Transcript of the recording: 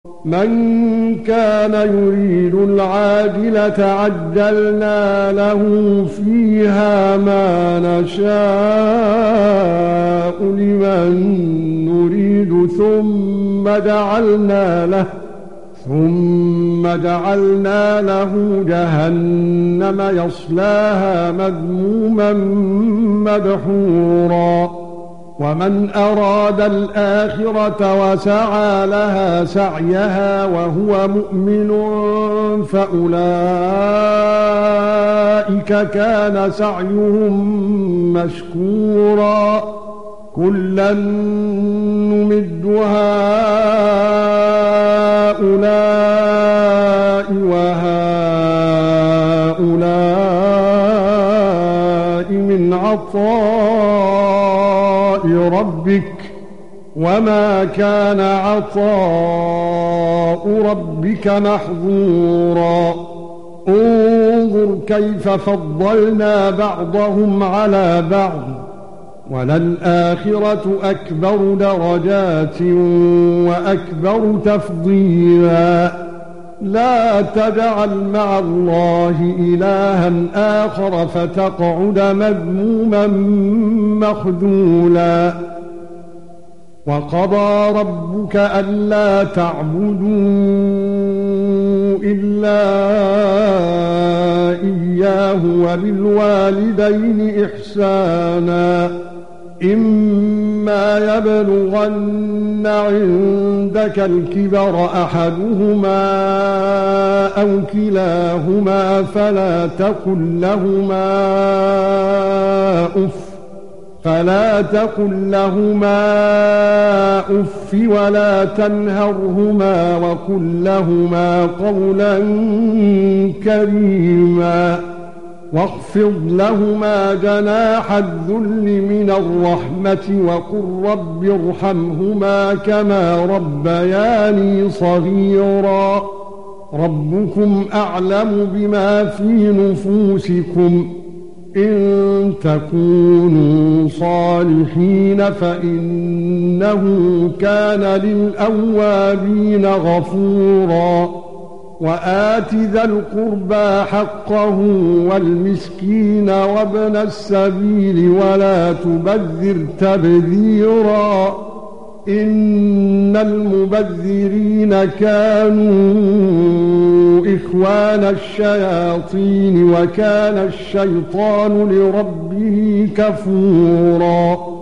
من كان يريد العاجلة عجلنا له فيها ما نشاء لمن نريد ثم جعلنا له جهنم يصلاها مذموما مدحورا ومن أراد الآخرة وسعى لها سعيها وهو مؤمن فأولئك كان سعيهم مشكورا كلا نمد هؤلاء وهؤلاء من عطاء ربك وما كان عطاء ربك محظورا انظر كيف فضلنا بعضهم على بعض وللآخرة أكبر درجات وأكبر تفضيلا لا تجعل مع الله إلها آخر فتقعد مذموما مخذولا وقضى ربك ألا تعبدوا إلا إياه وبالوالدين إحسانا إما يبلغن عندك الكبر أحدهما أو كلاهما فلا تقل لهما أف ولا تنهرهما وقل لهما قولا كريما واخفض لهما جناح الذل من الرحمة وقل رب ارحمهما كما ربياني صغيرا ربكم أعلم بما في نفوسكم إن تكونوا صالحين فإنه كان للأوابين غفورا وآت ذا القربى حقه والمسكين وابن السبيل ولا تبذر تبذيرا إن المبذرين كانوا إخوان الشياطين وكان الشيطان لربه كفورا